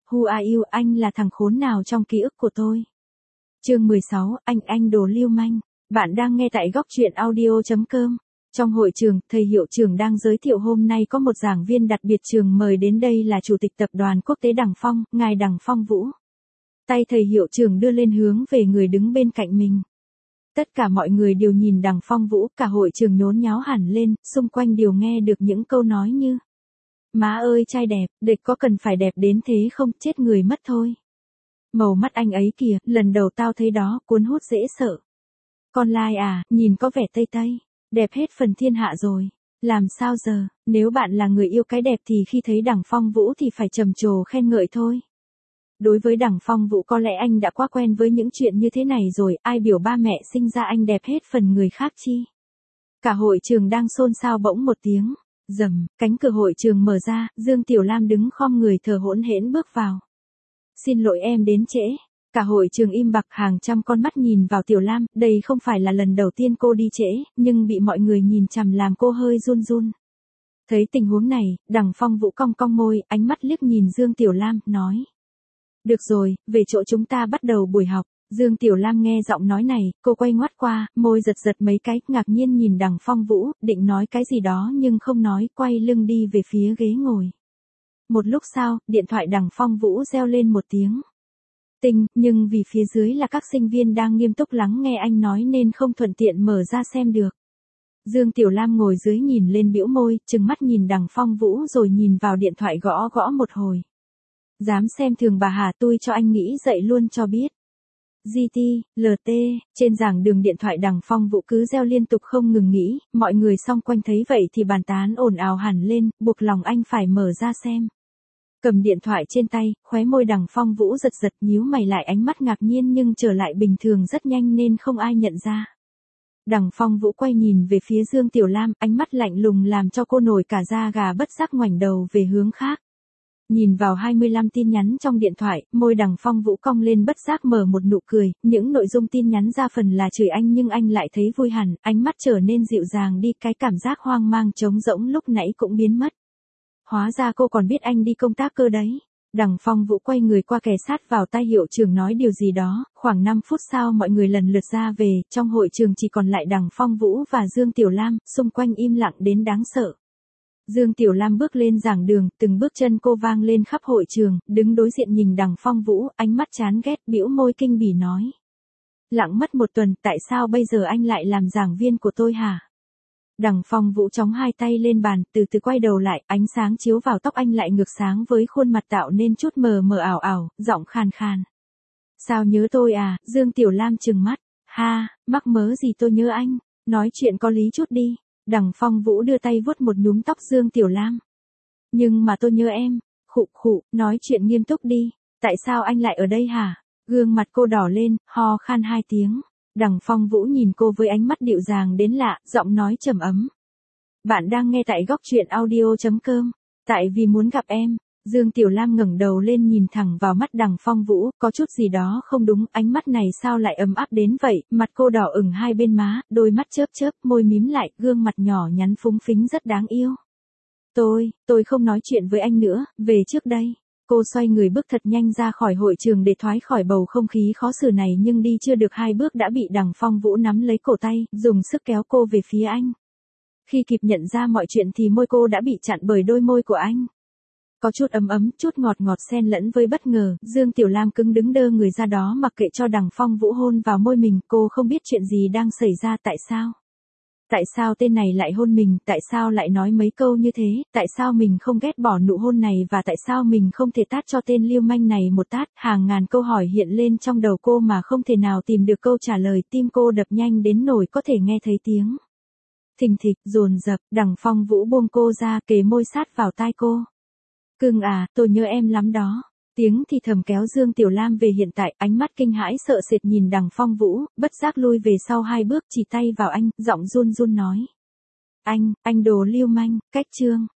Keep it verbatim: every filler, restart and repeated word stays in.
Who are you, anh là thằng khốn nào trong ký ức của tôi. Chương mười sáu, anh anh đồ lưu manh. Bạn đang nghe tại góc truyện audio chấm com. Trong hội trường, thầy hiệu trưởng đang giới thiệu hôm nay có một giảng viên đặc biệt trường mời đến đây là Chủ tịch Tập đoàn Quốc tế Đằng Phong, ngài Đằng Phong Vũ. Tay thầy hiệu trưởng đưa lên hướng về người đứng bên cạnh mình. Tất cả mọi người đều nhìn Đằng Phong Vũ, cả hội trường nhốn nháo hẳn lên, xung quanh đều nghe được những câu nói như: má ơi trai đẹp, địch có cần phải đẹp đến thế không, chết người mất thôi. Màu mắt anh ấy kìa, lần đầu tao thấy đó, cuốn hút dễ sợ. Con lai à, nhìn có vẻ tây tây, đẹp hết phần thiên hạ rồi. Làm sao giờ, nếu bạn là người yêu cái đẹp thì khi thấy Đằng Phong Vũ thì phải trầm trồ khen ngợi thôi. Đối với Đằng Phong Vũ có lẽ anh đã quá quen với những chuyện như thế này rồi, ai biểu ba mẹ sinh ra anh đẹp hết phần người khác chi. Cả hội trường đang xôn xao bỗng một tiếng. Rầm, cánh cửa hội trường mở ra, Dương Tiểu Lam đứng khom người thở hổn hển bước vào. Xin lỗi em đến trễ. Cả hội trường im bặt, hàng trăm con mắt nhìn vào Tiểu Lam, đây không phải là lần đầu tiên cô đi trễ, nhưng bị mọi người nhìn chằm làm cô hơi run run. Thấy tình huống này, Đằng Phong Vũ cong cong môi, ánh mắt liếc nhìn Dương Tiểu Lam, nói: được rồi, về chỗ chúng ta bắt đầu buổi học. Dương Tiểu Lam nghe giọng nói này, cô quay ngoắt qua, môi giật giật mấy cái, ngạc nhiên nhìn Đằng Phong Vũ, định nói cái gì đó nhưng không nói, quay lưng đi về phía ghế ngồi. Một lúc sau, điện thoại Đằng Phong Vũ reo lên một tiếng. Tinh, nhưng vì phía dưới là các sinh viên đang nghiêm túc lắng nghe anh nói nên không thuận tiện mở ra xem được. Dương Tiểu Lam ngồi dưới nhìn lên bĩu môi, trừng mắt nhìn Đằng Phong Vũ rồi nhìn vào điện thoại gõ gõ một hồi. Dám xem thường bà Hà, tôi cho anh nghĩ dậy luôn cho biết. giê tê, lờ tê, trên giảng đường điện thoại Đằng Phong Vũ cứ reo liên tục không ngừng nghỉ, mọi người xung quanh thấy vậy thì bàn tán ồn ào hẳn lên, buộc lòng anh phải mở ra xem. Cầm điện thoại trên tay, khóe môi Đằng Phong Vũ giật giật, nhíu mày lại, ánh mắt ngạc nhiên nhưng trở lại bình thường rất nhanh nên không ai nhận ra. Đằng Phong Vũ quay nhìn về phía Dương Tiểu Lam, ánh mắt lạnh lùng làm cho cô nổi cả da gà, bất giác ngoảnh đầu về hướng khác. Nhìn vào hai mươi lăm tin nhắn trong điện thoại, môi Đằng Phong Vũ cong lên, bất giác mở một nụ cười, những nội dung tin nhắn ra phần là chửi anh nhưng anh lại thấy vui hẳn, ánh mắt trở nên dịu dàng đi, cái cảm giác hoang mang trống rỗng lúc nãy cũng biến mất. Hóa ra cô còn biết anh đi công tác cơ đấy. Đằng Phong Vũ quay người qua kề sát vào tai hiệu trưởng nói điều gì đó, khoảng năm phút sau mọi người lần lượt ra về, trong hội trường chỉ còn lại Đằng Phong Vũ và Dương Tiểu Lam, xung quanh im lặng đến đáng sợ. Dương Tiểu Lam bước lên giảng đường, từng bước chân cô vang lên khắp hội trường, đứng đối diện nhìn Đằng Phong Vũ, ánh mắt chán ghét, bĩu môi kinh bỉ nói: lặng mất một tuần, tại sao bây giờ anh lại làm giảng viên của tôi hả? Đằng Phong Vũ chống hai tay lên bàn, từ từ quay đầu lại, ánh sáng chiếu vào tóc anh lại ngược sáng với khuôn mặt tạo nên chút mờ mờ ảo ảo, giọng khàn khàn. Sao nhớ tôi à? Dương Tiểu Lam trừng mắt. Ha, mắc mớ gì tôi nhớ anh, nói chuyện có lý chút đi. Đằng Phong Vũ đưa tay vuốt một nhúm tóc Dương Tiểu Lam. Nhưng mà tôi nhớ em. Khụ khụ, nói chuyện nghiêm túc đi. Tại sao anh lại ở đây hả? Gương mặt cô đỏ lên, ho khan hai tiếng. Đằng Phong Vũ nhìn cô với ánh mắt dịu dàng đến lạ, giọng nói trầm ấm. Bạn đang nghe tại góc truyện audio chấm com. Tại vì muốn gặp em. Dương Tiểu Lam ngẩng đầu lên nhìn thẳng vào mắt Đằng Phong Vũ, có chút gì đó không đúng, ánh mắt này sao lại ấm áp đến vậy, mặt cô đỏ ửng hai bên má, đôi mắt chớp chớp, môi mím lại, gương mặt nhỏ nhắn phúng phính rất đáng yêu. Tôi, tôi không nói chuyện với anh nữa, về trước đây. Cô xoay người bước thật nhanh ra khỏi hội trường để thoát khỏi bầu không khí khó xử này, nhưng đi chưa được hai bước đã bị Đằng Phong Vũ nắm lấy cổ tay, dùng sức kéo cô về phía anh. Khi kịp nhận ra mọi chuyện thì môi cô đã bị chặn bởi đôi môi của anh. Có chút ấm ấm, chút ngọt ngọt xen lẫn với bất ngờ, Dương Tiểu Lam cứng đứng đơ người ra đó mặc kệ cho Đằng Phong Vũ hôn vào môi mình, cô không biết chuyện gì đang xảy ra, tại sao? Tại sao tên này lại hôn mình, tại sao lại nói mấy câu như thế, tại sao mình không ghét bỏ nụ hôn này và tại sao mình không thể tát cho tên lưu manh này một tát, hàng ngàn câu hỏi hiện lên trong đầu cô mà không thể nào tìm được câu trả lời, tim cô đập nhanh đến nỗi có thể nghe thấy tiếng thình thịch, dồn dập. Đằng Phong Vũ buông cô ra, kề môi sát vào tai cô. Cưng à, tôi nhớ em lắm đó. Tiếng thì thầm kéo Dương Tiểu Lam về hiện tại, ánh mắt kinh hãi sợ sệt nhìn Đằng Phong Vũ, bất giác lui về sau hai bước, chỉ tay vào anh, giọng run run nói: anh, anh đồ lưu manh, cách chương.